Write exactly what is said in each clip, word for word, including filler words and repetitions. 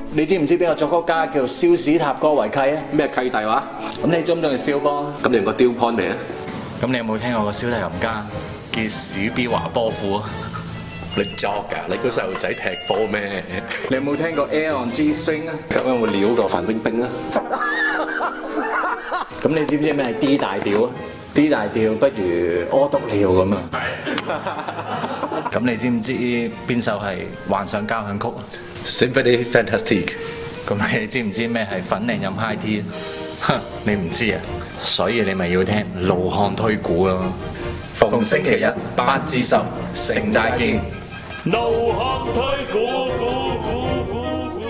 你知唔知邊個作曲家叫肖史塔哥維契啊？ 咩契弟話？ 咁你中唔中意肖波？ 咁你用個雕 point 未啊？ 咁你有冇聽過個小提琴家叫史比華波夫啊？ 你作㗎？你個細路仔踢波咩？ 你有冇聽過 Air on G string 啊？ 咁有冇料過范冰冰啊？ 咁你知唔知咩係 D 大調啊？D 大調不如屙督尿咁啊！咁你知唔知邊首係幻想交響曲啊？ Symphony Fantastique。 咁你知唔知咩係粉嶺飲 high tea 啊？哼，你唔知啊？所以你咪要聽老漢推估咯。逢星期一八至十，城寨見。 老漢推估估估估估。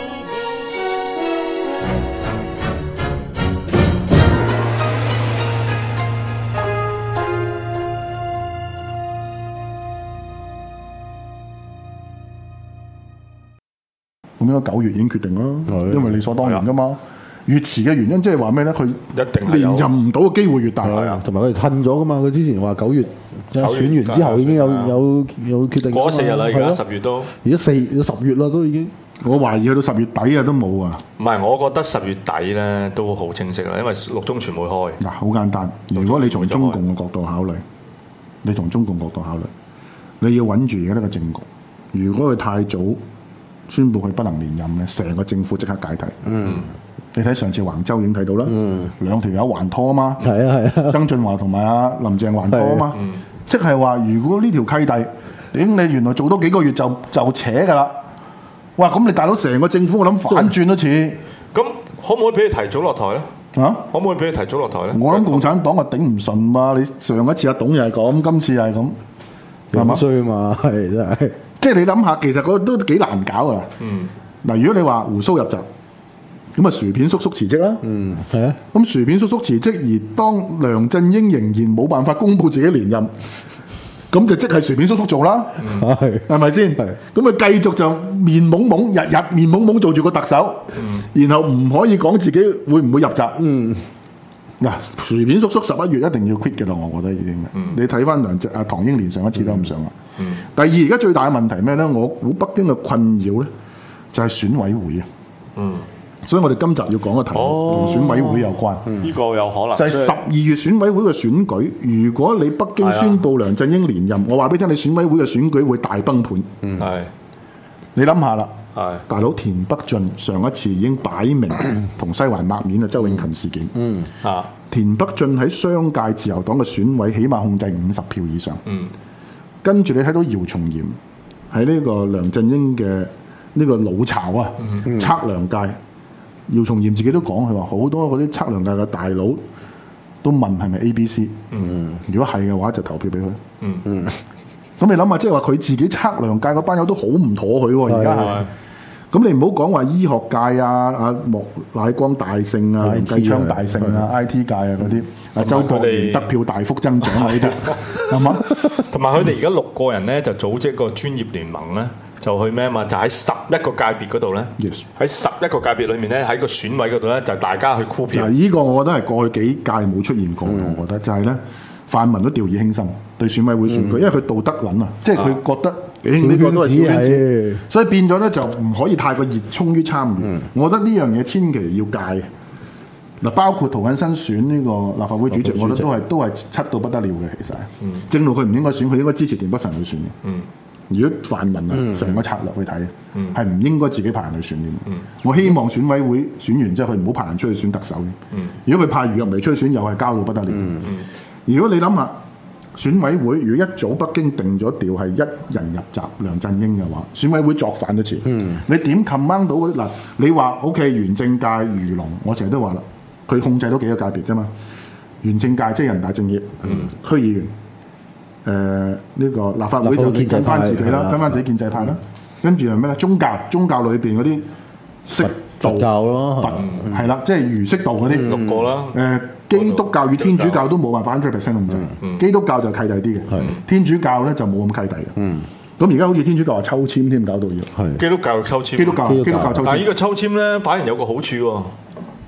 咁應該九月已經決定啦，因為理所當然噶嘛。越遲嘅原因即係話咩咧？佢一定係有連任唔到嘅機會越大。 同埋佢哋褪咗噶嘛。佢之前話九月選完之後已經有有有決定。 過咗四日啦，而家十月都。 而家四十月啦，都已經。 我懷疑去到十月底啊都冇啊。 唔係，我覺得十月底咧都好清晰啦，因為六中全會開。 嗱，好簡單。如果你從中共嘅角度考慮，你從中共角度考慮，你要穩住而家呢個政局。如果佢太早宣布佢不能連任咧，成個政府即刻解體。嗯。你睇上次橫州已經睇到啦，嗯、兩條友還拖啊嘛， 係啊係啊， 曾俊華同埋阿林鄭還拖啊嘛，嗯、即係話如果呢條契弟，點你原來做多幾個月就就扯㗎啦，哇！咁你大佬成個政府我諗反轉都似， 咁可唔可以俾佢提早落台咧？啊，可唔可以俾佢提早落台咧？ 我諗共產黨啊頂唔順嘛，你上一次阿董又係咁，今次又係咁，係嘛？ 衰嘛，係真係， 即係你諗下，其實嗰都幾難搞㗎啦。嗯，嗱，如果你話胡鬚入閘。咁啊，薯片叔叔辭職啦。 嗯，係啊。 咁薯片叔叔辭職，而當梁振英仍然冇辦法公佈自己連任，咁就即係薯片叔叔做啦。係、嗯，係咪先？係。咁佢繼續就面懵懵，日日面懵懵做住個特首，嗯、然後唔可以講自己會唔會入閘。嗯。嗱，薯片叔叔十一月一定要 quit 嘅啦，我覺得已經。嗯、你睇翻梁啊唐英年上一次都咁上啦。嗯。第二，而家最大嘅問題咩咧？我估北京嘅困擾咧，就係選委會啊。嗯。所以我哋今集要講嘅題目同選委會有關，呢、 嗯、個有可能就係十二月選委會嘅選舉。如果你北京宣布梁振英連任，我話俾你聽，你選委會嘅選舉會大崩盤。嗯，係。你諗下啦，係大佬田北俊上一次已經擺明同西環抹面啊，周永勤事件。嗯啊，田北俊喺商界自由黨嘅選委起碼控制五十票以上。嗯，跟住你睇到姚松炎喺呢個梁振英嘅呢個老巢啊，嗯、測量界。姚松炎自己都講，佢話好多嗰啲測量界嘅大佬都問係咪 A B C，嗯、如果係嘅話就投票俾佢。嗯嗯，咁你諗下，即係話佢自己測量界嗰班友都好唔妥佢喎，而家係。咁你唔好講話醫學界啊，阿莫乃光大勝啊，梁繼昌大勝啊 ，I T 界啊嗰啲，阿周國賢得票大幅增長啊呢啲，係嘛？ 同埋佢哋而家六個人咧就組織一個專業聯盟咧。就去咩嘛？就喺十一個界別嗰度咧，喺十一個界別裏面咧，喺個選委嗰度咧，就大家去箍票。嗱， 呢個我覺得係過去幾屆冇出現過，嗯、我覺得就係咧，泛民都掉以輕心對選委會選舉，嗯、因為佢道德撚啊，即係佢覺得，誒呢、啊、個都係小圈子，所以變咗咧就唔可以太過熱衷於參與。嗯、我覺得呢樣嘢千祈要戒。嗱，包括涂謹申選呢個立法會主席，主席我覺得都係都係七到不得了嘅，其實。嗯、正路佢唔應該選，佢應該支持田北辰去選嘅。嗯如果泛民啊，成個策略去睇，係唔、嗯、應該自己派人去選嘅。嗯、我希望選委會選完之後，佢唔好派人出去選特首。嗯、如果佢派余若薇出去選，又係交到不得了。嗯嗯、如果你諗下選委會，如果一早北京定咗調係一人入閘梁振英嘅話，選委會作反都遲。嗯、你點 command 到嗰啲嗱？你話 OK， 原政界漁農，我成日都話啦，佢控制到幾個界別啫嘛。原政界即係人大政協、嗯、區議員。誒呢、呃這個立法會就跟翻自己啦，跟翻自己建制派啦，跟住係咩咧？宗教宗教裏邊嗰啲釋道教咯，係啦，即係儒釋道嗰啲六個啦。誒基督教與天主教都冇辦法一百 percent 控制，嗯、基督教就契弟啲嘅，嗯、天主教咧就冇咁契弟嘅。嗯咁而家好似天主教話抽籤添，搞到要。 係。基督教抽籤。 基督教基督教抽籤。 但係呢個抽籤咧，反而有個好處喎。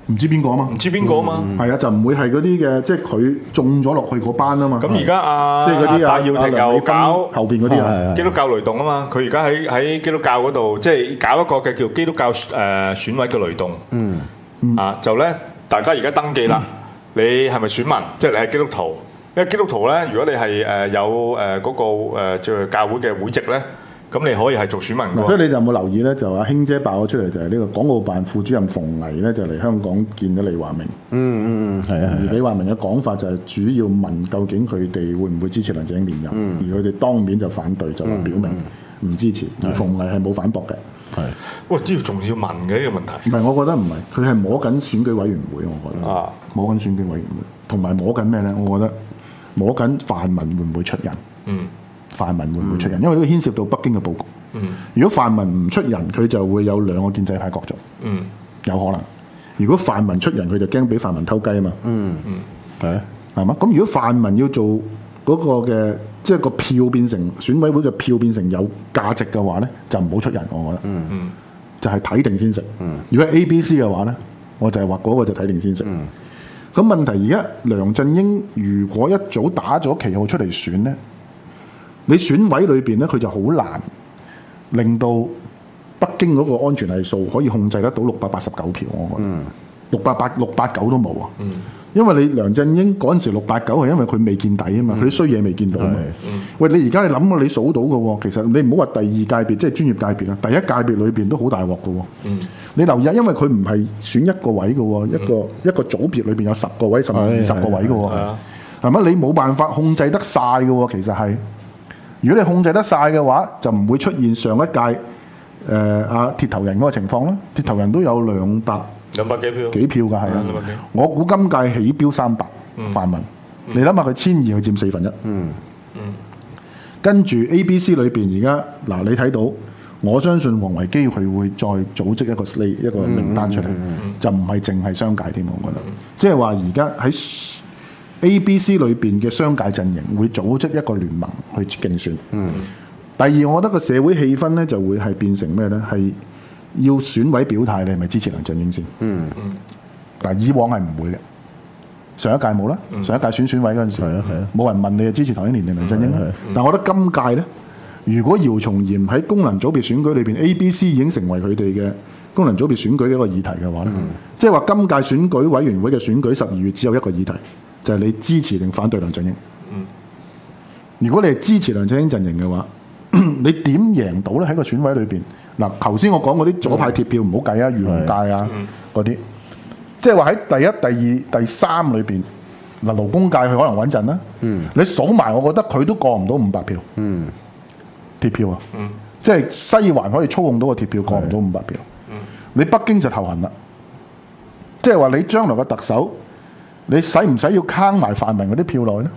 唔知邊個啊嘛， 唔知邊個啊嘛， 係啊，就唔會係嗰啲嘅，即係佢中咗落去嗰班啊嘛。 咁而家阿即係嗰啲戴耀廷又搞後邊嗰啲啊， 基督教雷動啊嘛，佢而家喺喺基督教嗰度，即係搞一個嘅叫基督教誒選委嘅雷動。嗯，啊就咧，大家而家登記啦，你係咪選民？即係你係基督徒，因為基督徒咧，如果你係誒有誒嗰個誒即係教會嘅會籍咧。咁你可以係做選民㗎， 所以你就有冇留意咧？就阿興姐爆咗出嚟，就係呢個港澳辦副主任馮巍咧，就嚟香港見咗李華明。嗯嗯嗯，係啊。而李華明嘅講法就係主要問究竟佢哋會唔會支持梁振英連任，嗯、而佢哋當面就反對，就話表明唔支持。嗯、而馮巍係冇反駁嘅。係。 喂，呢個仲要問嘅呢個問題？ 唔係，我覺得唔係，佢係摸緊選舉委員會，我覺得。啊。摸緊選舉委員會，同埋摸緊咩咧？我覺得摸緊泛民會唔會出人？嗯。泛民會唔會出人？因為呢個牽涉到北京嘅佈局。嗯、如果泛民唔出人，佢就會有兩個建制派角逐。嗯、有可能。如果泛民出人，佢就驚俾泛民偷雞啊嘛。嗯嗯，係啊，係嘛？咁如果泛民要做嗰個嘅，即係個票變成選委會嘅票變成有價值嘅話咧，就唔好出人。我覺得。嗯嗯，就係睇定先食。嗯、如果 A、B、C 嘅話咧，我就係話嗰個就睇定先食。嗯。咁問題而家梁振英如果一早打咗旗號出嚟選咧？你選委裏邊咧，佢就好難令到北京嗰個安全係數可以控制得到六百八十九票，我覺得六百八六八九都冇啊。嗯、因為你梁振英嗰陣時六八九係因為佢未見底啊嘛，佢啲衰嘢未見到啊嘛。嗯、喂，你而家你諗過你數到嘅喎，其實你唔好話第二界別，即係專業界別啊，第一界別裏邊都好大鑊嘅喎。嗯、你留意下，因為佢唔係選一個位嘅喎，一個、嗯、一個組別裏邊有十個位甚至二十個位嘅喎，係咪？你冇辦法控制得晒嘅喎，其實係。如果你控制得晒嘅話，就唔會出現上一屆誒阿、呃、鐵頭人嗰個情況啦。鐵頭人都有兩百兩百幾票幾票㗎，係啊。我估今屆起標三百泛民，嗯、你諗下佢千二，佢佔四分一。嗯嗯。跟住 A、B、C 裏邊而家嗱，你睇到，我相信王維基佢會再組織一個 slate 一個名單出嚟，嗯嗯嗯、就唔係淨係商界添，我覺得。即係話而家喺A、B、C 裏邊嘅商界陣營會組織一個聯盟去競選。嗯。第二，我覺得個社會氣氛咧就會係變成咩咧？係要選委表態，你係咪支持梁振英先？嗯嗯。嗱，以往係唔會嘅，上一屆冇啦。嗯、上一屆選選委嗰陣時，係啊係啊，冇人問你係支持唐英年定梁振英啦。但係我覺得今屆咧，如果姚松炎喺功能組別選舉裏邊 A、B、C 已經成為佢哋嘅功能組別選舉嘅一個議題嘅話咧，嗯、即係話今屆選舉委員會嘅選舉十二月只有一個議題。就係你支持定反對梁振英？嗯、如果你係支持梁振英陣營嘅話，你點贏到咧？喺個選委裏邊，嗱，頭先我講嗰啲左派鐵票唔好計啊，漁農界啊嗰啲，即係話喺第一、第二、第三裏邊，嗱，勞工界佢可能穩陣啦。嗯、你數埋，我覺得佢都過唔到五百票。嗯、鐵票啊，嗯、即係西環可以操控到個鐵票過唔到五百票。嗯、你北京就頭痕啦，即係話你將來個特首。你使唔使要坑埋泛民嗰啲票落去咧？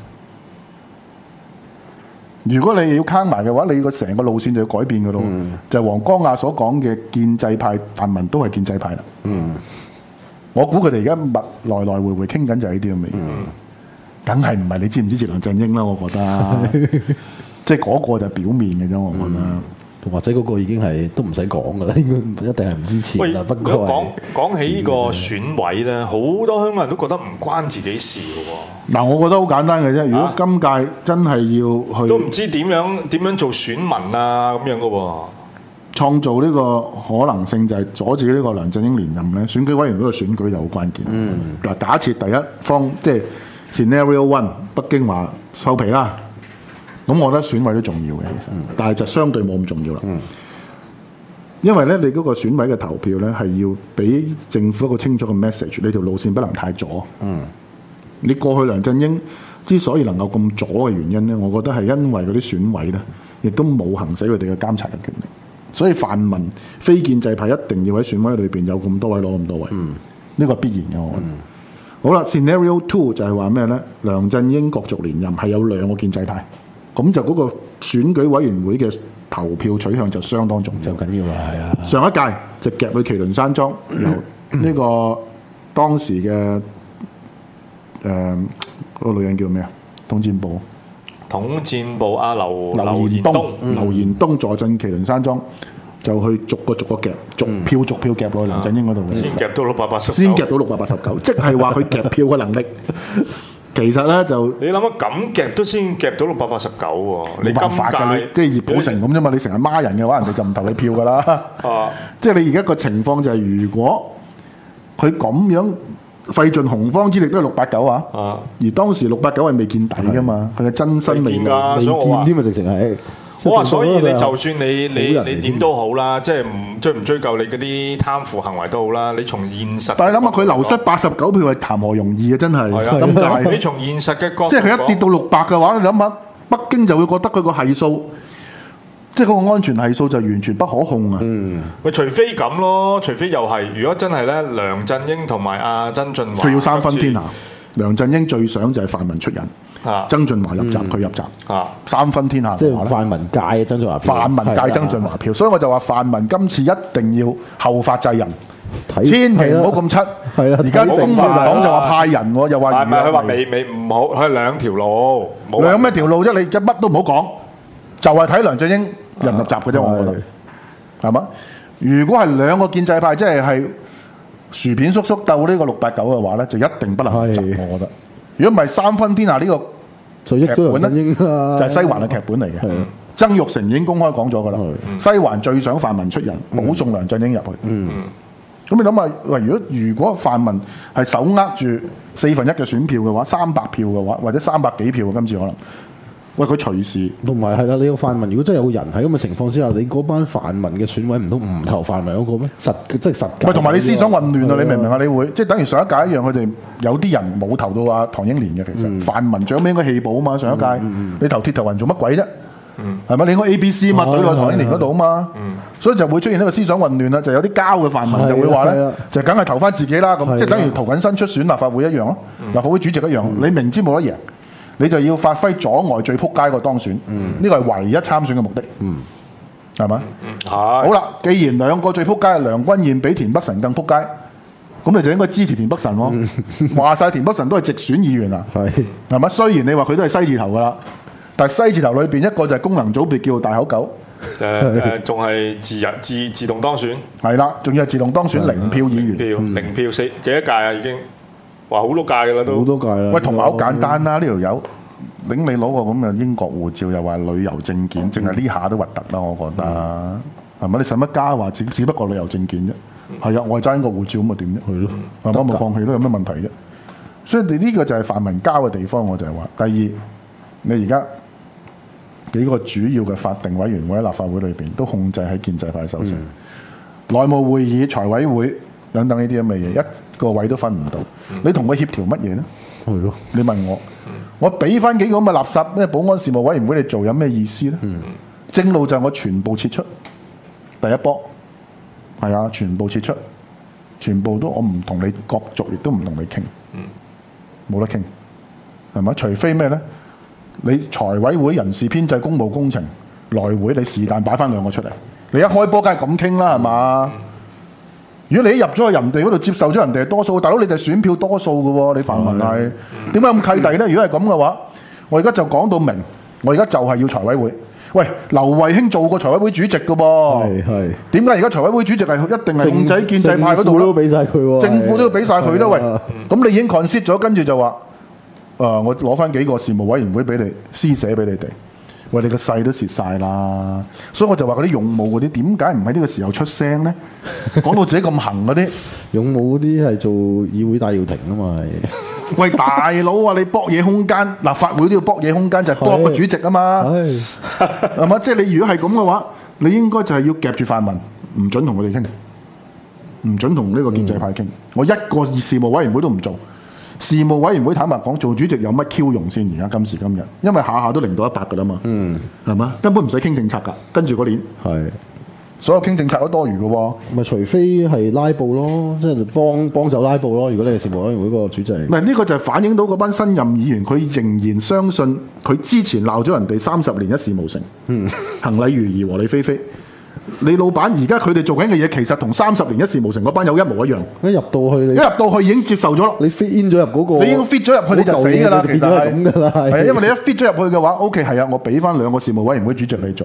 如果你要坑埋嘅話，你個成個路線就要改變嘅咯。嗯、就係黃光亞所講嘅建制派泛民都係建制派啦。嗯、我估佢哋而家密來來回回傾緊就係呢啲咁嘅嘢。梗係唔係你支唔支持梁振英啦？我覺得，即係嗰個就表面嘅啫。我覺得。嗯或者嗰個已經係都唔使講噶啦，應該一定係唔支持。喂，不過講講起呢個選委咧，好多香港人都覺得唔關自己事嘅喎。 嗱，我覺得好簡單嘅啫。如果今屆真係要去， 都唔知點樣點樣做選民啊咁樣嘅喎。 創造呢個可能性就係阻止呢個梁振英連任咧。選舉委員會嘅選舉就好關鍵。嗯，嗱，假設第一方即係 Scenario One， 北京話收皮啦。咁我覺得選委都重要嘅，其實，嗯、但係就相對冇咁重要啦。嗯、因為咧，你嗰個選委嘅投票咧，係要俾政府一個清楚嘅 message，你條路線不能太左。嗯、你過去梁振英之所以能夠咁左嘅原因咧，我覺得係因為嗰啲選委咧，亦都冇行使佢哋嘅監察嘅權力。所以泛民非建制派一定要喺選委裏邊有咁多位攞咁多位，呢、嗯、個係必然嘅。我覺得。嗯、好啦 ，Scenario Two 就係話咩咧？梁振英角逐連任係有兩個建制派。咁就嗰個選舉委員會嘅投票取向就相當重要，就緊要啦，係啊！上一屆就夾去麒麟山莊，由呢個當時嘅誒嗰個女人叫咩啊？統戰部， 統戰部阿劉劉延東，劉延東坐鎮麒麟山莊， 就去逐個逐個夾，逐票逐票夾落去梁振英嗰度嘅。 先夾到六百八十， 先夾到六百八十九，即係話佢夾票嘅能力。其實咧就你諗下咁夾都先夾到六百八十九喎，你冇辦法㗎，你即係葉寶成咁啫嘛。你成日孖人嘅話，人哋就唔投你票㗎啦。 啊， 即係你而家個情況就係，如果佢咁樣費盡洪荒之力都係六百九啊， 啊而當時六百九係未見底㗎嘛，佢嘅真身未露， 未見㗎未所以我話見添啊，直情係。 我話所以你就算你你好人嚟你點都好啦，即係唔追唔追究你嗰啲貪腐行為都好啦，你從現實， 但係諗下佢流失八十九票係談何容易啊！真係係啊， 咁大， 你從現實嘅角度講， 即係佢一跌到六百嘅話，你諗下北京就會覺得佢個係數，即係嗰個安全係數就完全不可控啊！ 嗯，喂，除非咁咯，除非又係，如果真係咧，梁振英同埋阿曾俊華， 佢要三分天下。梁振英最想就係泛民出人， 啊曾俊華入閘，佢入閘， 啊三分天下即嘅話咧。 係泛民界嘅曾俊華票， 泛民界曾俊華票，所以我就話泛民今次一定要後發制人， 睇千祈唔好咁七。 係啊而家公民黨就話派人喎，又話唔係唔係，佢話預約未未唔好，佢係兩條路，冇話兩咩條路啫？你乜都唔好講，就係睇梁振英人入閘嘅啫。我覺得係嘛？如果係兩個建制派，即係係薯片叔叔鬥呢個六八九嘅話咧，就一定不能入閘。 係我覺得，如果唔係三分天下呢個就益咗梁振英啦， 就係西環嘅劇本嚟嘅係。 曾鈺成已經公開講咗㗎啦，西環最想泛民出人，保送梁振英入去。 嗯咁你諗下，喂，如果如果泛民係手握住四分一嘅選票嘅話，三百票嘅話，或者三百幾票啊，今次可能，喂，佢隨時同埋係啦，你個泛民如果真係有個人喺咁嘅情況之下，你嗰班泛民嘅選委唔通唔投泛民嗰個咩？實即係實喂，同埋你思想混亂啊！ 係你明唔明啊？你會即係等於上一屆一樣，佢哋有啲人冇投到阿唐英年嘅，其實泛民獎咩應該棄保啊嘛！上一屆你投鐵頭人做乜鬼啫？係咪？你應該 A、B、C 嘛， 哦對落唐英年嗰度啊嘛，所以就會出現呢個思想混亂啦。就有啲膠嘅泛民就會話咧係啊， 就梗係投翻自己啦。咁係啊即係等於涂謹申出選立法會一樣咯，立法會主席一樣。你明知冇得贏，你就要發揮阻礙最撲街個當選，呢個係唯一參選嘅目的，係咪？ 係好啦，既然兩個最撲街係梁君彥比田北辰更撲街，咁你就應該支持田北辰喎。話晒田北辰都係直選議員啊， 係係咪？雖然你話佢都係西字頭噶啦，但係西字頭裏邊一個就係功能組別叫做大口狗， 誒誒，仲係自日自自動當選， 係啦，仲要係自動當選零票議員。 票零票四幾多屆啊？已經話好多屆㗎啦都， 好多屆啦。 喂，同埋好簡單啦，呢條友領你攞個咁嘅英國護照，又話旅遊證件，淨係呢下都核突啦，我覺得係咪？你使乜加話只只不過旅遊證件啫？係啊，我係揸英國護照咁啊點啫？係咯，係咪冇放棄都有咩問題啫？所以你呢個就係泛民交嘅地方，我就係話。第二，你而家幾個主要嘅法定委員會喺立法會裏邊都控制喺建制派手上，內務會議、財委會等等呢啲咁嘅嘢，一個位都分唔到。你同佢協調乜嘢呢？ 係咯， 你問我，我俾翻幾個咁嘅垃圾咩保安事務委員會你做有咩意思呢？正路就係我全部撤出，第一波係啊，全部撤出，全部都我唔同你角逐，亦都唔同你傾，冇得傾，係咪？除非咩呢？你財委會人事編制公務工程內會，你是但擺翻兩個出嚟，你一開波梗係咁傾啦，係嘛？如果你一入咗去人哋嗰度接受咗人哋係多數，大佬你哋選票多數嘅喎，你泛民係點解咁契弟呢？如果係咁嘅話，我而家就講到明，我而家就係要財委會。喂，劉慧卿做過財委會主席嘅噃， 係係點解而家財委會主席係一定係控制建制派嗰度咧？ 政府都俾晒佢喎， 政府都要俾晒佢啦。喂係啊， 咁你已經 concede 咗，跟住就話。誒、呃，我攞翻幾個事務委員會俾你施捨俾你哋，喂，你個勢都蝕晒啦，所以我就話嗰啲勇武嗰啲點解唔喺呢個時候出聲呢？講到自己咁行嗰啲， 勇武嗰啲係做議會戴耀廷啊嘛，係喂大佬啊，你搏嘢空間，立法會都要搏嘢空間，就係、是、搏個主席啊嘛， 係係嘛？即係你如果係咁嘅話，你應該就係要夾住泛民，唔準同佢哋傾，唔準同呢個建制派傾，嗯、我一個事務委員會都唔做。事務委員會坦白講，做主席有乜 Q 用先？而家今時今日，因為下下都零到一百噶啦嘛，嗯，係嘛？根本唔使傾政策噶，跟住嗰年係所有傾政策都多餘嘅喎。 咪除非係拉布咯，即係幫幫手拉布咯。如果你係事務委員會嗰個主席， 唔係呢個就係反映到嗰班新任議員，佢仍然相信佢之前鬧咗人哋三十年一事無成，嗯，行禮如儀，和理非非。你老闆而家佢哋做緊嘅嘢，其實同三十年一事無成嗰班有一模一樣。 一入到去你一入到去已經接受咗咯。 你 fit in 咗入嗰個， 你已經 fit 咗入去你就死㗎啦。其實係咁㗎啦， 係啊，因為你一 fit 咗入去嘅話，OK 係啊，我俾翻兩個事務委員會主席你做，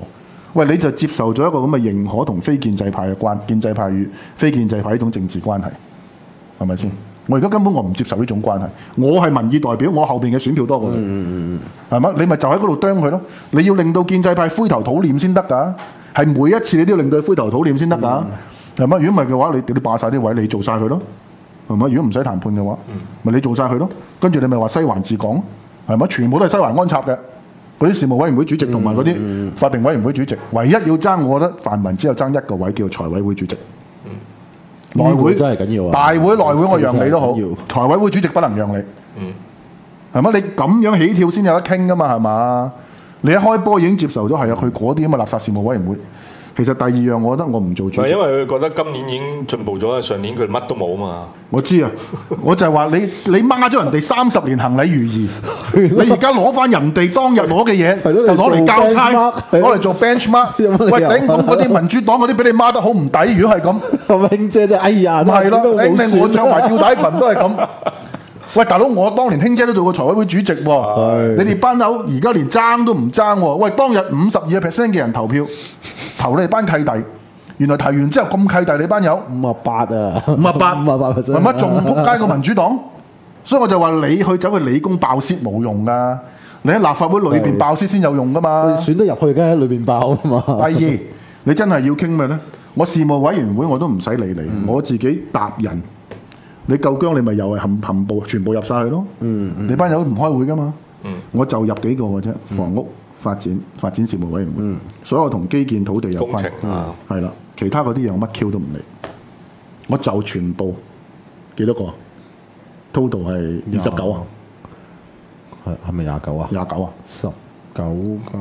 喂，你就接受咗一個咁嘅認可同非建制派嘅關，建制派與非建制派呢種政治關係，係咪先？我而家根本我唔接受呢種關係，我係民意代表，我後邊嘅選票多過你，係嘛？你咪就喺嗰度啄佢咯。你要令到建制派灰頭土臉先得㗎，係每一次你都要令到佢灰頭土臉先得㗎，係嘛？如果唔係嘅話，你你霸晒啲位，你做晒佢咯，係嘛？如果唔使談判嘅話，咪你做晒佢咯。跟住你咪話西環治港，係嘛？全部都係西環安插嘅嗰啲事務委員會主席同埋嗰啲法定委員會主席，唯一要爭，我覺得泛民只有爭一個位，叫做財委會主席。內會真係緊要啊！ 大會內會我讓你都好，財委會主席不能讓你，係嘛？你咁樣起跳先有得傾噶嘛，係嘛？你一開波已經接受咗係啊，佢嗰啲咁嘅垃圾事務委員會。其實第二樣，我覺得我唔做主席， 因為佢覺得今年已經進步咗，上年佢乜都冇啊嘛。我知啊，我就係話你你孖咗人哋三十年行禮如儀，你而家攞翻人哋當日攞嘅嘢，就攞嚟交差，攞嚟做 benchmark。喂，頂咁嗰啲民主黨嗰啲俾你孖得好唔抵，如果係咁， 兄姐真係哎呀， 係咯，頂你我着埋吊帶裙都係咁。喂，大佬，我當年兄姐都做過財委會主席喎，你哋班友而家連爭都唔爭喎。喂，當日五十二個 percent 嘅人投票投你哋班契弟，原來提完之後咁契弟你班友五啊八啊， 五啊八， 五啊八 percent， 係乜仲撲街過民主黨？所以我就話你去走去理工爆泄冇用噶，你喺立法會裏邊爆泄先有用噶嘛。 選得入去梗係喺裏邊爆啊嘛。 第二，你真係要傾咩咧？我事務委員會我都唔使理你，嗯、我自己答人。你夠姜，你咪又係冚冚部全部入晒去咯。嗯嗯、你班友唔開會噶嘛？嗯、我就入幾個嘅啫，房屋發展、發展事務委員會，嗯、所有同基建土地有關，係啦、嗯，其他嗰啲嘢我乜 Q 都唔理，我就全部幾多個 ？total 係二十九啊？ 係係咪廿九啊？ 廿九啊？ 十九個。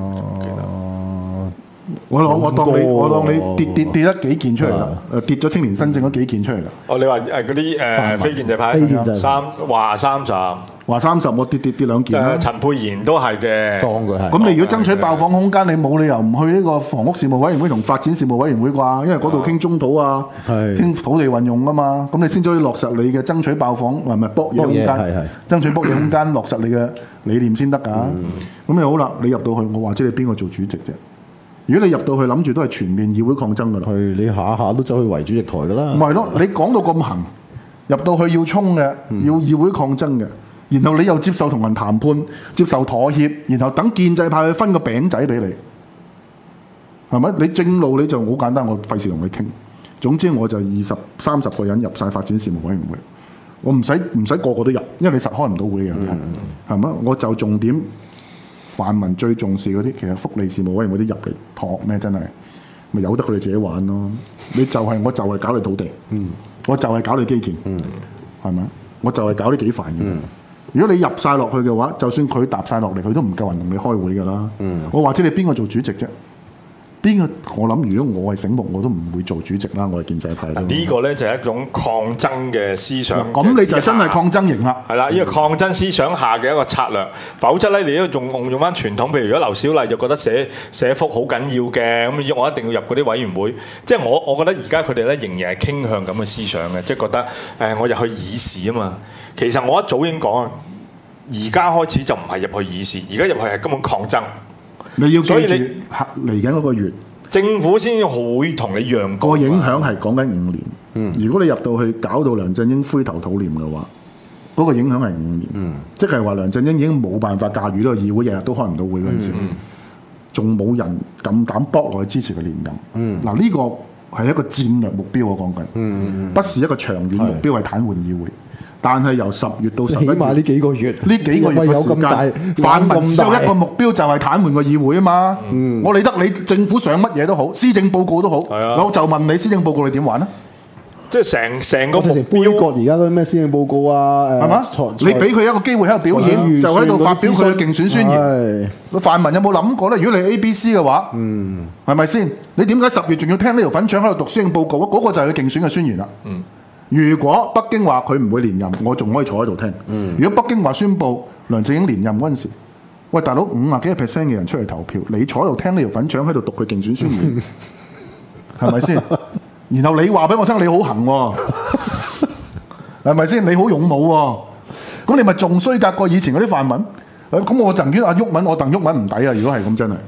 我我我當你我當你跌跌跌得幾件出嚟啦，誒跌咗青年新政嗰幾件出嚟啦。 哦，你話誒嗰啲誒非建制派三話三十， 話三十我跌跌跌兩件啦。 陳沛然都係嘅， 當佢係。 咁你如果爭取爆房空間，你冇理由唔去呢個房屋事務委員會同發展事務委員會啩？因為嗰度傾中土啊，傾土地運用啊嘛，咁你先可以落實你嘅爭取爆房，係咪博嘢空間？爭取博嘢空間，落實你嘅理念先得㗎。咁你好啦，你入到去，我話知你邊個做主席啫？如果你入到去諗住都係全面議會抗爭噶啦， 係你下下都走去圍主席台噶啦。唔係咯，你講到咁行，入到去要衝嘅，嗯、要議會抗爭嘅，然後你又接受同人談判，接受妥協，然後等建制派去分個餅仔俾你，係咪？你正路你就好簡單，我費事同你傾。總之我就二十三十個人入晒發展事務委員會，我唔使唔使個個都入，因為你實開唔到會嘅，係咪、嗯？我就重點。泛民最重視嗰啲，其實福利事務委員會啲入嚟托咩？真係咪由得佢哋自己玩咯？你就係、是、我就係搞你土地，嗯、我就係搞你基建，係咪、嗯？我就係搞啲幾煩嘅。嗯、如果你入晒落去嘅話，就算佢搭晒落嚟，佢都唔夠人同你開會㗎啦。嗯、我話知你邊個做主席啫？邊個？我諗如果我係醒目，我都唔會做主席啦。我係建制派。 呢個咧就係一種抗爭嘅思想。 咁你就真係抗爭型啦。 係啦，呢、呢個抗爭思想下嘅一個策略。否則咧，你都仲用用翻傳統。譬如如果劉小麗就覺得社社福好緊要嘅，咁我一定要入嗰啲委員會。即係我，我覺得而家佢哋咧仍然係傾向咁嘅思想嘅，即係覺得誒、呃，我入去議事啊嘛。其實我一早已經講啦，而家開始就唔係入去議事，而家入去係根本抗爭。 你要記住， 所以你嚟緊嗰個月， 政府先會同你讓步。 個影響係講緊五年。嗯、如果你入到去搞到梁振英灰頭土臉嘅話，嗰、嗰個影響係五年。嗯、即係話梁振英已經冇辦法駕馭呢個議會，日日都開唔到會嗰陣時，仲冇、嗯、人咁膽搏落去支持佢連任。嗱、嗯，呢個係一個戰略目標，我講緊，嗯、不是一個長遠目標，係癱瘓議會。但係由十月到十一月， 起碼呢幾個月， 呢幾個月嘅時間，泛民只有一個目標就係癱瘓個議會啊嘛。嗯、我理得你政府上乜嘢都好，施政報告都好，啊、我就問你施政報告你點玩啊？ 即係成成個目標， 杯葛而家嗰啲咩施政報告啊？係嘛吧？財你俾佢一個機會喺度表演，啊、就喺度發表佢嘅競選宣言。泛民有冇諗過咧？如果你 A B C 嘅話，嗯，係咪先？你點解十月仲要聽呢條粉腸喺度讀施政報告啊？嗰、嗰個就係佢競選嘅宣言啦。嗯。如果北京話佢唔會連任，我仲可以坐喺度聽。嗯、如果北京話宣布梁振英連任嗰陣時，喂大佬五啊幾個 percent 嘅人出嚟投票，你坐喺度聽呢條粉腸喺度讀佢競選宣言，係咪先？然後你話俾我聽你好行喎，係咪先？你好勇武喎，咁你咪仲衰格過以前嗰啲泛民？咁我寧願阿毓民，我鄧毓民唔抵啊！如果係咁真係。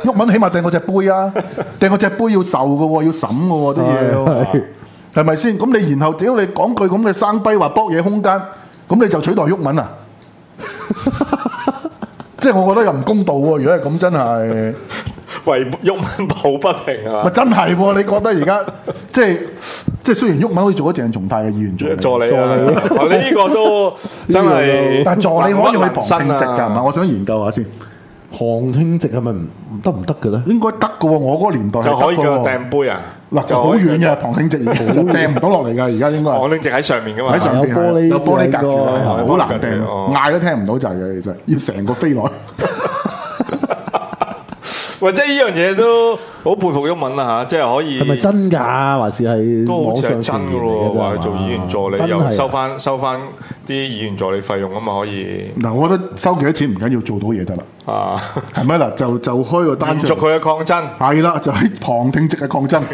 鬱文起碼掟我隻杯啊，掟我隻杯要受嘅喎，要審嘅喎都要，係咪先？咁你然後屌你講句咁嘅生逼話搏嘢空間，咁你就取代鬱文啊？即係我覺得又唔公道喎！如果係咁，真係為鬱文抱不平啊！ 咪真係喎？你覺得而家即係即係雖然鬱文可以做咗鄭松泰嘅議員助理， 助理啊！你呢個都真係， 但係助理可以去旁聽席㗎，係嘛？我想研究下先。 旁聽席係咪唔得唔得嘅咧？ 應該得嘅喎，我嗰個年代就可以叫佢掟杯啊！ 嗱，就好遠嘅旁聽席，就掟唔到落嚟㗎。而家應該旁聽席喺上面㗎嘛， 喺上邊有玻璃有玻璃隔住， 有好難掟， 哦嗌都聽唔到就係嘅。其實要成個飛落。 喂，即係呢樣嘢都好佩服鬱文啦嚇，即係可以係咪真㗎？還是係都好似係真真㗎喎？話佢做議員助理真係又收翻收翻啲議員助理費用啊嘛，可以嗱，我覺得收幾多錢唔緊要，做到嘢得啦。 啊， 係咪嗱？就就開個單延出嚟， 續佢嘅抗爭。 係啦，就喺旁聽席嘅抗爭。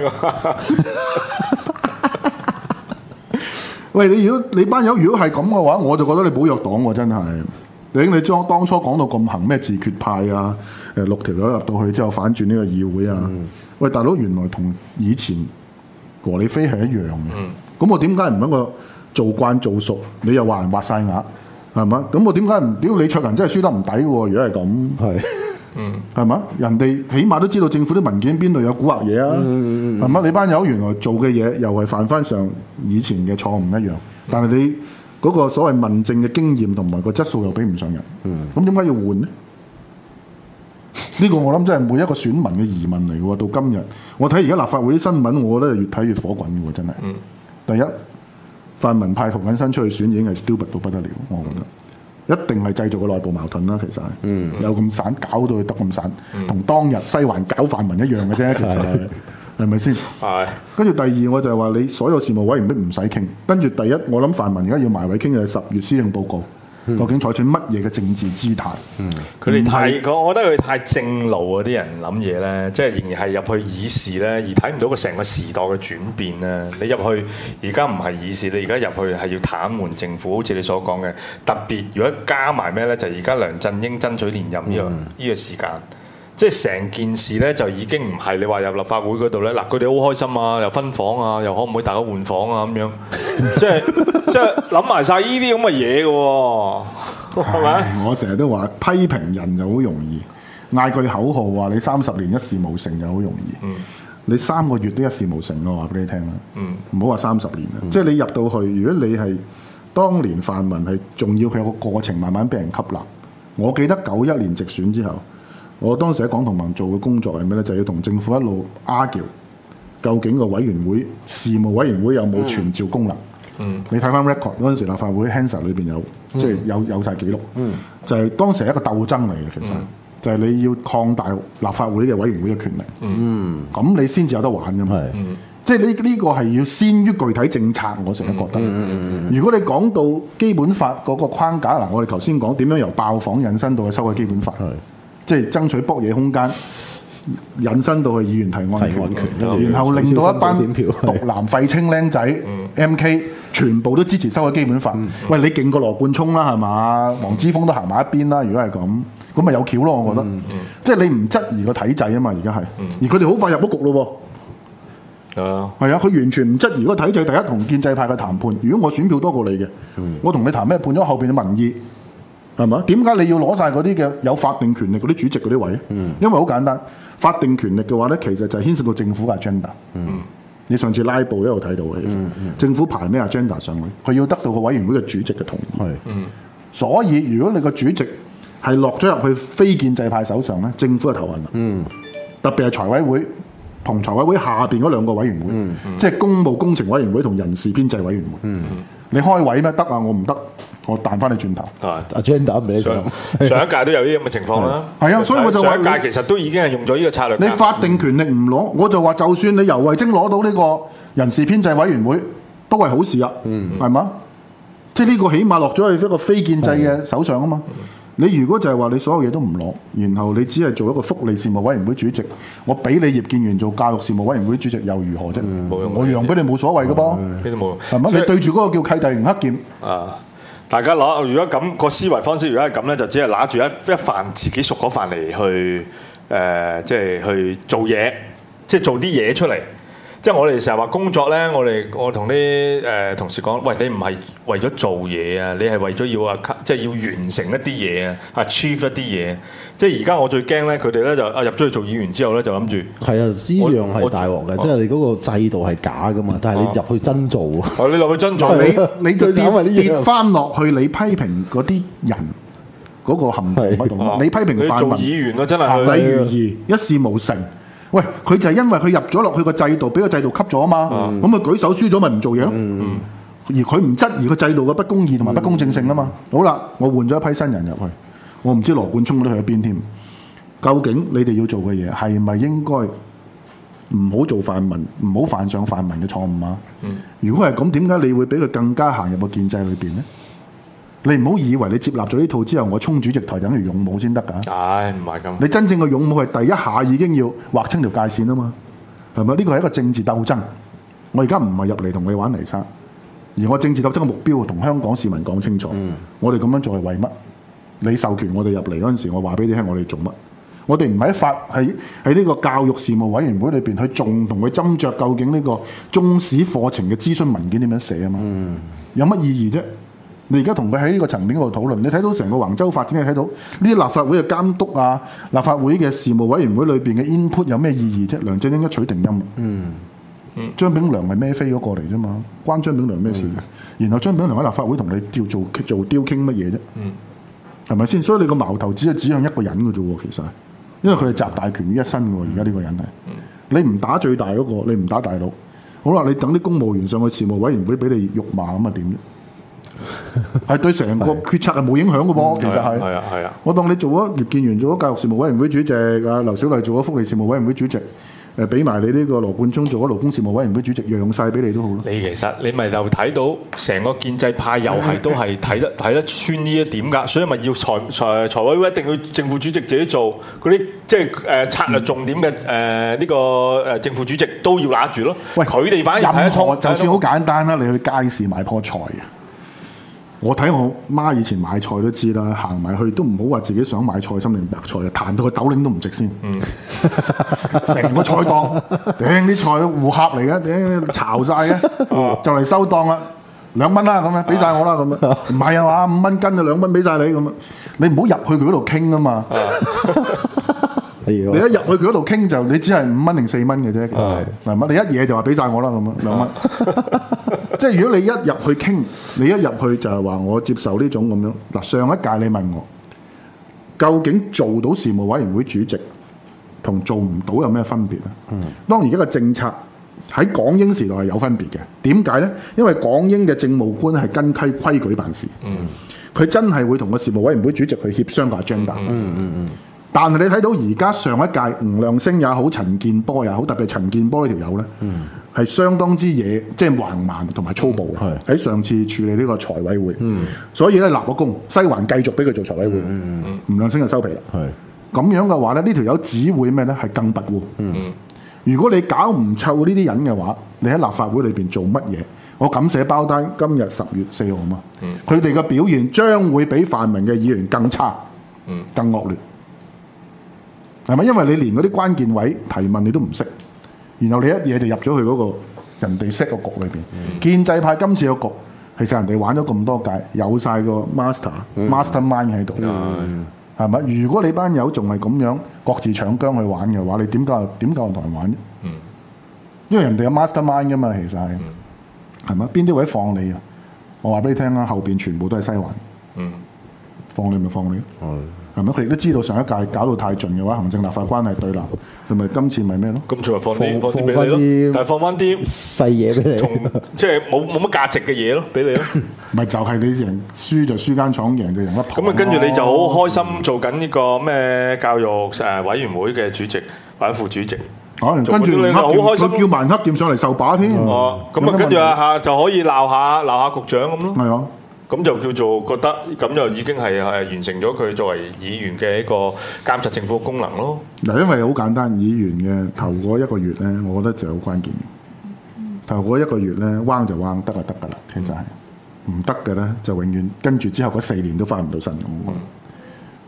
喂，你如果你班友如果係咁嘅話，我就覺得你保約黨喎，真係。你你將當初講到咁行咩自決派啊，誒六條友入到去之後反轉呢個議會啊，嗯、喂大佬原來同以前和理非係一樣嘅，咁、嗯、我點解唔揾個做慣做熟？你又話人挖晒額係嘛？咁我點解唔屌李卓人真係輸得唔抵喎？如果係咁，係嗯係嘛？人哋起碼都知道政府啲文件邊度有蠱惑嘢啊，係嘛、嗯？你班友原來做嘅嘢又係犯翻上以前嘅錯誤一樣，但係你。嗰個所謂問政嘅經驗同埋個質素又比唔上人，咁點解要換呢？呢個我諗真係每一個選民嘅疑問嚟嘅喎。到今日，我睇而家立法會啲新聞，我覺得越睇越火滾嘅喎，真係。嗯、第一，泛民派涂謹申出去選已經係 stupid 到不得了，我覺得一定係製造個內部矛盾啦。其實係，嗯、有咁散，搞到佢得咁散，同、嗯、當日西環搞泛民一樣嘅啫，其實係。係咪先？係。跟住第二，我就係話你所有事務委員都唔使傾。跟住第一，我諗泛民而家要埋位傾嘅係十月施政報告，嗯、究竟採取乜嘢嘅政治姿態？ 佢哋、嗯、太，是我覺得佢太正路啊！啲人諗嘢咧，即係仍然係入去議事咧，而睇唔到個成個時代嘅轉變咧。你入去而家唔係議事，你而家入去係要癱瘓政府，好似你所講嘅。特別如果加埋咩咧，就而家梁振英爭取連任呢、呢個呢、嗯、個時間。即係成件事咧，就已經唔係你話入立法會嗰度咧，嗱佢哋好開心啊，又分房啊，又可唔可以大家換房啊咁樣，即係即係諗埋晒呢啲咁嘅嘢嘅喎，係咪？ 我成日都話批評人就好容易，嗌句口號話你三十年一事無成就好容易，嗯、你三個月都一事無成，我話俾你聽啦，唔好話三十年啦，嗯、即係你入到去，如果你係當年泛民係仲要佢有個過程慢慢俾人吸納，我記得九一年直選之後。我當時喺港同盟做嘅工作係咩咧？就係、要同政府一路 argue，究竟個委員會事務委員會有冇傳召功能？嗯，你睇翻 record 嗰陣時，立法會 Hansard 裏邊有，即係、嗯、有有曬記錄。嗯，就係當時係一個鬥爭嚟嘅，其實、嗯、就係你要擴大立法會嘅委員會嘅權力。嗯，咁你先至有得玩㗎嘛。係，嗯、即係呢呢個係要先於具體政策。我成日覺得，嗯嗯嗯嗯、如果你講到基本法嗰個框架嗱，我哋頭先講點樣由爆房引申到去修改基本法。即係爭取博嘢空間，引申到去議員提案權，案權然後令到一班獨男廢青僆仔、嗯、M K 全部都支持修改基本法。嗯、喂，你勁過羅冠聰啦，係嘛？黃之鋒都行埋一邊啦。如果係咁，咁咪有橋咯？我覺得，嗯嗯、即係你唔質疑個體制啊嘛。而家係，嗯、而佢哋好快入咗局咯。係啊，係啊，佢完全唔質疑個體制。第一，同建制派嘅談判，如果我選票多過你嘅，嗯、我同你談咩？判咗後邊嘅民意。係嘛？點解你要攞晒嗰啲嘅有法定權力嗰啲主席嗰啲位？嗯，因為好簡單，法定權力嘅話咧，其實就係牽涉到政府嘅 agenda。嗯，你上次拉布一路睇到嘅，其實、嗯嗯、政府排咩 agenda 上去，佢要得到個委員會嘅主席嘅同意。係，嗯，所以如果你個主席係落咗入去非建制派手上咧，政府就頭暈啦。嗯，特別係財委會同財委會下邊嗰兩個委員會，嗯嗯、即係公務工程委員會同人事編制委員會。嗯，嗯你開位咩？得啊，我唔得。我彈翻你轉頭， 啊，agenda 唔俾上， 上一屆都有啲咁嘅情況啦。 係啊，所以我就話上一屆其實都已經係用咗呢個策略。 你法定權力唔攞，我就話就算你游蕙禎攞到呢個人事編制委員會，都係好事啊。嗯，係嘛？即係呢個起碼落咗去一個非建制嘅手上啊嘛。嗯、你如果就係話你所有嘢都唔攞，然後你只係做一個福利事務委員會主席，我俾你葉建源做教育事務委員會主席又如何啫？嗯、我讓俾你冇所謂嘅噃，呢啲冇係嘛？你對住嗰個叫契弟吳克儉啊。 大家攞，如果咁個思維方式，如果係咁咧，就只係拿住一一飯自己熟嗰飯嚟去呃、即係去做嘢，即係做啲嘢出嚟。即係我哋成日話工作咧，我哋我同啲誒同事講，喂，你唔係為咗做嘢啊，你係為咗要啊，即係要完成一啲嘢啊 ，achieve 一啲嘢。即係而家我最驚咧，佢哋咧就啊入咗去做議員之後咧，就諗住係啊，呢樣係大鑊嘅，即係你嗰個制度係假噶嘛，但係你入去真做啊， 哦，你落去真做， 你你就最慘係呢樣跌跌翻落去，你批評嗰啲人嗰個陷阱嗰度，你批評你做泛民議員咯，真係行禮如儀，一事無成。喂，佢就係因為佢入咗落去個制度，俾個制度吸咗啊嘛，咁佢、嗯、舉手輸咗咪唔做嘢咯。嗯嗯、而佢唔質疑個制度嘅不公義同埋不公正性啊嘛。嗯、好啦，我換咗一批新人入去，我唔知羅冠聰都去咗邊添。究竟你哋要做嘅嘢係咪應該唔好做泛民，唔好犯上泛民嘅錯誤啊？嗯、如果係咁，點解你會俾佢更加行入個建制裏邊呢？你唔好以為你接納咗呢套之後，我衝主席台等於勇武先得㗎。 唉，唔係咁。 你真正嘅勇武係第一下已經要劃清條界線啊嘛，係咪？呢個係一個政治鬥爭。我而家唔係入嚟同你玩泥沙，而我政治鬥爭嘅目標同香港市民講清楚。嗯、我哋咁樣做係為乜？你授權我哋入嚟嗰陣時，我話俾你聽，我哋做乜？我哋唔係喺法喺喺呢個教育事務委員會裏邊去仲同佢斟酌究竟呢個中史課程嘅諮詢文件點樣寫啊嘛？嗯、有乜意義啫？你而家同佢喺呢個層面嗰度討論，你睇到成個橫洲發展，你睇到呢啲立法會嘅監督啊，立法會嘅事務委員會裏邊嘅 input 有咩意義啫？梁振英一取定音，嗯嗯，張炳良係孭飛咗過嚟啫嘛，關張炳良咩事？嗯、然後張炳良喺立法會同你叫做做雕傾乜嘢啫？嗯，係咪先？所以你個矛頭只係指向一個人嘅啫喎，其實，因為佢係集大權於一身嘅喎。而家呢個人係，嗯、你唔打最大嗰、嗰個，你唔打大佬，好啦，你等啲公務員上去事務委員會俾你辱罵咁啊點啫？係對成個決策係冇影響嘅噃，其實係。係啊係啊。我當你做咗葉建源做咗教育事務委員會主席，啊劉小麗做咗福利事務委員會主席，誒俾埋你呢個羅冠聰做咗勞工事務委員會主席，讓晒俾你都好咯。你其實你咪就睇到成個建制派又係都係睇得睇得穿呢一點㗎，所以咪要財財財委會一定要政府主席自己做嗰啲即係誒策略重點嘅誒呢個誒政府主席都要拿住咯。喂，佢哋反而睇得通，就算好簡單啦，你去街市買棵菜啊！我睇我媽以前買菜都知啦，行埋去都唔好話自己想買菜心定白菜啊，彈到個斗零都唔值先。嗯，成個菜檔頂啲菜互合嚟嘅，頂巢晒嘅，就嚟收檔啦，兩蚊啦咁樣，俾晒我啦咁樣。唔係啊嘛，五蚊斤啊，兩蚊俾晒你咁樣。你唔好入去佢嗰度傾啊嘛。你一入去佢嗰度傾就，你只係五蚊定四蚊嘅啫。係，係咪？你一嘢就話俾晒我啦咁樣，兩蚊。即係如果你一入去傾，你一入去就係話我接受呢種咁樣。嗱，上一屆你問我，究竟做到事務委員會主席同做唔到有咩分別咧？嗯，當然而家個政策喺港英時代係有分別嘅。點解咧？因為港英嘅政務官係跟規規矩辦事。嗯，佢真係會同個事務委員會主席去協商個 agenda。嗯嗯嗯。但係你睇到而家上一屆吳亮星也好，陳健波也好，特別係陳健波呢條友咧，係、嗯、相當之野，即係橫蠻同埋粗暴嘅。喺、嗯、上次處理呢個財委會，嗯、所以咧立咗功，西環繼續俾佢做財委會，吳、嗯嗯、亮星就收皮啦。咁樣嘅話咧，呢條友只會咩咧？係更跋扈。嗯、如果你搞唔臭呢啲人嘅話，你喺立法會裏邊做乜嘢？我敢寫包單，今日十月四號嘛，佢哋嘅表現將會比泛民嘅議員更差，嗯、更惡劣。係咪？因為你連嗰啲關鍵位提問你都唔識，然後你一嘢就入咗去嗰個人哋 set 個局裏邊。嗯、建制派今次個局，其實人哋玩咗咁多屆，有晒個 master、嗯、mastermind 喺度，係咪、嗯？如果你班友仲係咁樣各自搶姜去玩嘅話，你點夠點夠同人玩啫？嗯、因為人哋有 mastermind 㗎嘛，其實係係咪？邊啲位放你啊？我話俾你聽啊，後邊全部都係西環，嗯、放你咪放你。嗯係咪？佢亦都知道上一屆搞到太盡嘅話，行政立法關係對立，係咪今次咪咩咯？咁就放啲放啲俾你咯，但係放翻啲細嘢俾你，即係冇冇乜價值嘅嘢咯，俾你咯。咪就係你贏輸就輸間廠，贏就贏一盤。咁啊，跟住你就好開心做緊呢個咩教育誒委員會嘅主席或者副主席。啊，跟住你好開心，叫萬黑店上嚟受把添。哦，咁啊，跟住啊嚇就可以鬧下鬧下局長咁咯。係啊。咁就叫做覺得咁就已經係係完成咗佢作為議員嘅一個監察政府嘅功能咯。嗱，因為好簡單，議員嘅頭嗰一個月咧，我覺得就好關鍵。頭嗰一個月咧，彎就彎，得就得噶啦。其實係唔得嘅咧，就永遠跟住之後嗰四年都翻唔到身。嗯、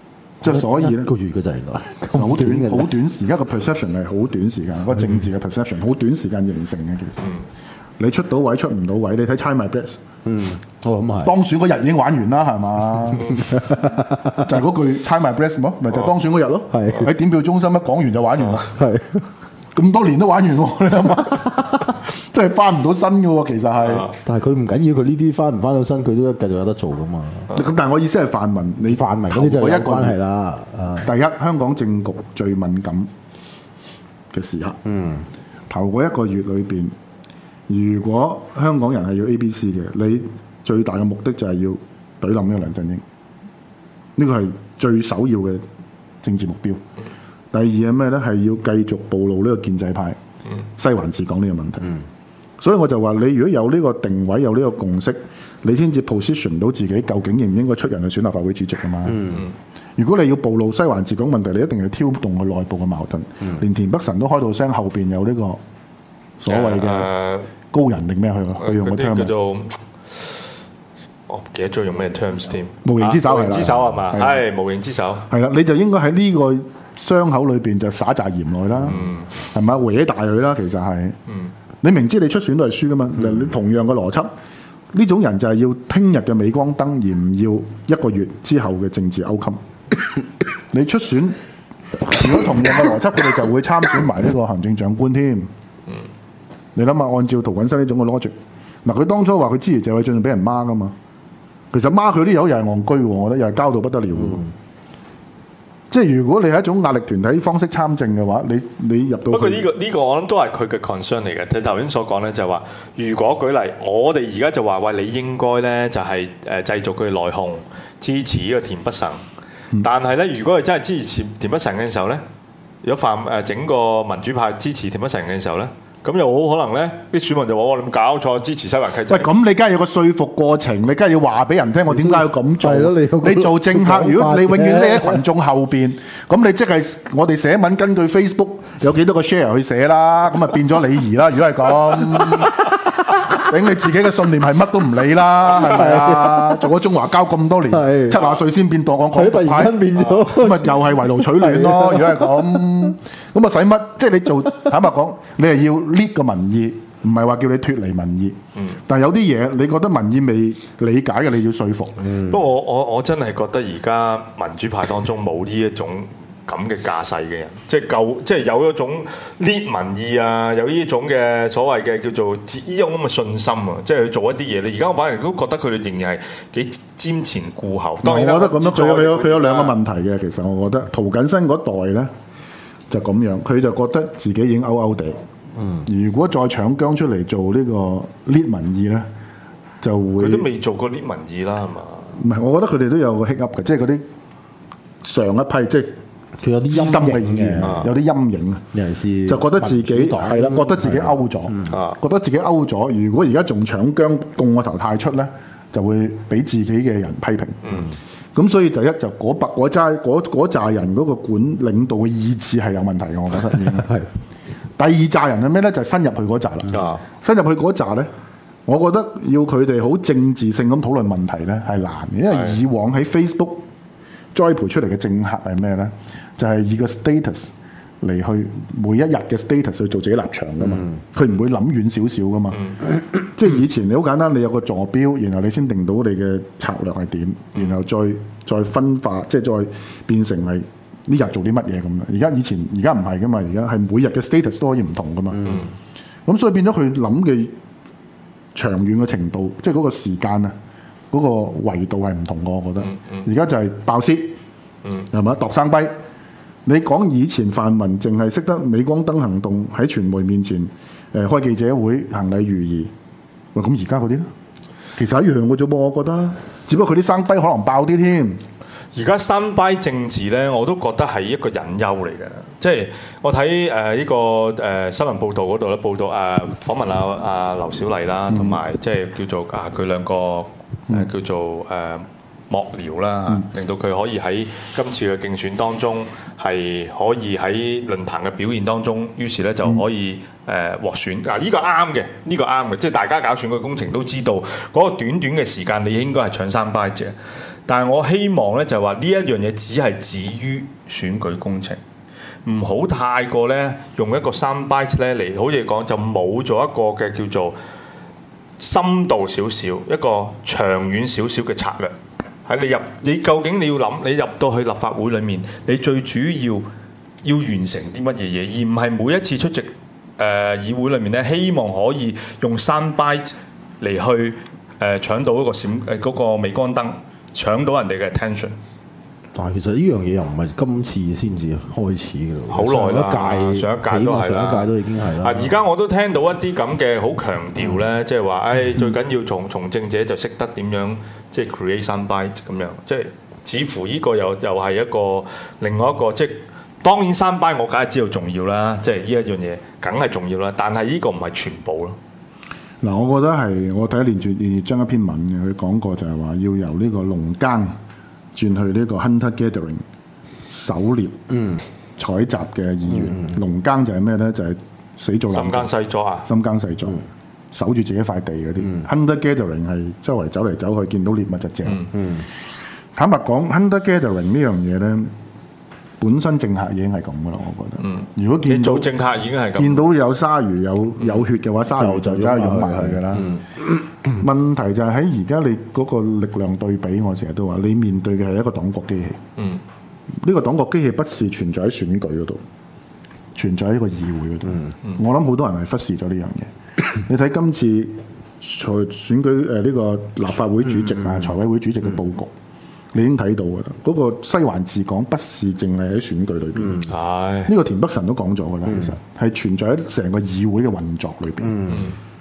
即係所以咧一個月嘅就原來好短嘅好短時間個 perception 係好短時間，個政治嘅 perception 好短時間形成嘅其實。你出到位出唔到位，你睇 China Blitz， 嗯，哦咁係。 當選嗰日已經玩完啦，係嘛？就係嗰句 China Blitz 冇，咪就係當選嗰日咯。 係喺點票中心一講完就玩完啦。 係咁多年都玩完喎，你諗下，真係翻唔到身嘅喎，其實係。 但係佢唔緊要，佢呢啲翻唔翻到身，佢都繼續有得做噶嘛。 咁但係我意思係泛民，你泛民嗰啲就有關係啦。啊， 第一，香港政局最敏感嘅時刻。嗯。頭嗰一個月裏邊，如果香港人係要 A B C 嘅，你最大嘅目的就係要懟冧呢個梁振英，呢個係最首要嘅政治目標。第二係咩咧？係要繼續暴露呢個建制派、嗯、西環治港呢個問題。嗯、所以我就話你如果有呢個定位，有呢個共識，你先至 position 到自己究竟應唔應該出人去選立法會主席啊嘛。嗯、如果你要暴露西環治港問題，你一定係挑動佢內部嘅矛盾。嗯、連田北辰都開到聲，後邊有呢個所謂嘅高人定咩去去用個 term 叫做我唔記得咗用咩 terms 添。 無形之手係啦， 無形之手係嘛？係無形之手。 係啦，你就應該喺呢個傷口裏邊就撒紮鹽來啦，係咪搲大佢啦？其實係，嗯、你明知你出選都係輸噶嘛？嗯、你同樣嘅邏輯，呢種人就係要聽日嘅鎂光燈，而唔要一個月之後嘅政治勾襟。你出選，如果同樣嘅邏輯，佢哋就會參選埋呢個行政長官添。嗯、你諗下，按照涂謹申呢種嘅 logic， 嗱佢當初話佢支持謝偉俊俾人孖噶嘛，其實孖佢啲友又係戇居，我覺得又係交到不得了。嗯即係如果你係一種壓力團體方式參政嘅話，你你入到不過呢、呢個呢、呢個我諗都係佢嘅 concern 嚟嘅。即係頭先所講咧，就係話如果舉例，我哋而家就話喂，你應該咧就係誒製造佢內訌，支持呢個田北辰。嗯、但係咧，如果係真係支持田北辰嘅時候咧，如果泛誒整個民主派支持田北辰嘅時候咧，咁又好可能咧，啲選民就話：我你冇搞錯，支持西環契仔。 喂，咁你梗係有個說服過程，你梗係要話俾人聽，我點解要咁做？ 你， 你做政客，如果你永遠匿喺群眾後邊，咁你即係我哋寫文根據 Facebook 有幾多個 share 去寫啦，咁啊變咗李儀啦。如果係咁。頂你自己嘅信念係乜都唔理啦，係咪啊？做咗中華膠咁多年，七廿歲先變當港港獨派，咁咪又係圍爐取暖咯。如果係咁，咁啊使乜？即係你做坦白講，你係要 lead 個民意，唔係話叫你脫離民意。嗯、但係有啲嘢你覺得民意未理解嘅，你要說服。 嗯、不過我我我真係覺得而家民主派當中冇呢一種咁嘅架勢嘅人，即係夠，即係有一種 lead 民意啊，有呢種嘅所謂嘅叫做呢種咁嘅信心啊，即係去做一啲嘢。你而家我反而都覺得佢哋仍然係幾瞻前顧後。當然我覺得咁樣，佢有佢有佢有兩個問題嘅。其實我覺得涂謹申嗰代咧就咁樣，佢就覺得自己已經勾勾地。嗯，如果再搶姜出嚟做呢個 lead 民意咧，就會佢都未做過 lead 民意啦，係嘛？ 唔係，我覺得佢哋都有個 hiccup 嘅，即係嗰啲上一批即係。佢有啲陰嘅演員，有啲陰影啊！尤其是就覺得自己係啦，覺得自己勾咗，嗯、覺得自己勾咗。如果而家仲搶姜供個頭太出咧，就會俾自己嘅人批評。咁、嗯、所以第一就嗰百嗰扎嗰嗰扎人嗰個管領導嘅意志係有問題嘅，我覺得已經係。第二扎人係咩咧？就係、是、新入去嗰扎啦。新入去嗰扎咧，我覺得要佢哋好政治性咁討論問題咧係難嘅，因為以往喺 Facebook 栽培出嚟嘅政客係咩咧？就係以個 status 嚟去每一日嘅 status 去做自己立場噶嘛，佢唔、嗯、會諗遠少少噶嘛。嗯、即係以前你好簡單，你有個坐標，然後你先定到你嘅策略係點，然後再再分化，即係再變成係呢日做啲乜嘢咁樣。而家以前而家唔係噶嘛，而家係每日嘅 status 都可以唔同噶嘛。咁、嗯、所以變咗佢諗嘅長遠嘅程度，即係嗰個時間啊，嗰、嗰個維度係唔同嘅。我覺得而家、嗯嗯、就係爆屍，係咪、嗯？度生輝。你講以前泛民淨係識得鎂光燈行動喺傳媒面前誒、呃、開記者會行禮如儀，喂咁而家嗰啲咧，其實一樣嘅啫噃，我覺得，只不過佢啲生輝可能爆啲添。 而家三掰政治咧，我都覺得係一個隱憂嚟嘅，即係我睇誒呢個誒、呃、新聞報導嗰度咧，報道誒、呃、訪問阿阿劉小麗啦，同埋即係叫做啊佢兩個誒、呃、叫做誒。呃幕僚啦，嗯、令到佢可以喺今次嘅競選當中係可以喺論壇嘅表現當中，於是咧就可以誒獲選嗱，呢個啱嘅，呢個啱嘅，即係大家搞選舉工程都知道嗰個短短嘅時間，你應該係搶三巴啫。但係我希望咧就係話呢一樣嘢只係止於選舉工程，唔好太過咧用一個三巴咧嚟，好似講就冇咗一個嘅叫做深度少少，一個長遠少少嘅策略。喺你入，你究竟你要諗，你入到去立法會裏面，你最主要要完成啲乜嘢嘢，而唔係每一次出席誒、呃、議會裏面咧，希望可以用三 byte 嚟去誒、呃、搶到一個閃誒嗰個鎂光燈，搶到人哋嘅 attention。 但係其實呢樣嘢又唔係今次先至開始嘅咯， 好耐啦， 上一屆、 上一屆都係啦， 上一屆都已經係啦。 啊，而家我都聽到一啲咁嘅好強調咧，即係話，誒、哎、最緊要從從政者就識得點樣即係 create soundbite 咁樣，即係似乎呢個又又係一個另外一個即係當然 soundbite 我梗係知道重要啦，即係呢一樣嘢梗係重要啦，但係呢個唔係全部咯。 嗱，我覺得係我睇連住連住將一篇文嘅，佢講過就係話要由呢個農耕轉去呢個 hunter gathering 狩獵嗯採集嘅議員。嗯、農耕就係咩咧？就係、是、死做深耕細作啊！ 深耕細作，嗯、守住自己塊地嗰啲。嗯、hunter gathering 係周圍走嚟走去，見到獵物就掟。嗯嗯、坦白講 hunter gathering 呢樣嘢咧，本身政客已經係咁噶啦，我覺得。嗯、如果見到做政客已經係咁，見到有鯊魚有有血嘅話，鯊魚就真係湧埋去㗎啦。問題就係喺而家你嗰個力量對比，我成日都話，你面對嘅係一個黨國機器。嗯，呢個黨國機器不是存在喺選舉嗰度，存在喺一個議會嗰度。嗯嗯、我諗好多人係忽視咗呢樣嘢。你睇今次財選舉誒呢、呃這個立法會主席啊、財、嗯、委會主席嘅佈局，嗯、你已經睇到㗎啦。嗰、那個西環治港不是淨係喺選舉裏邊。係呢、嗯、個田北辰都講咗㗎啦，其實係存在喺成個議會嘅運作裏邊。嗯嗯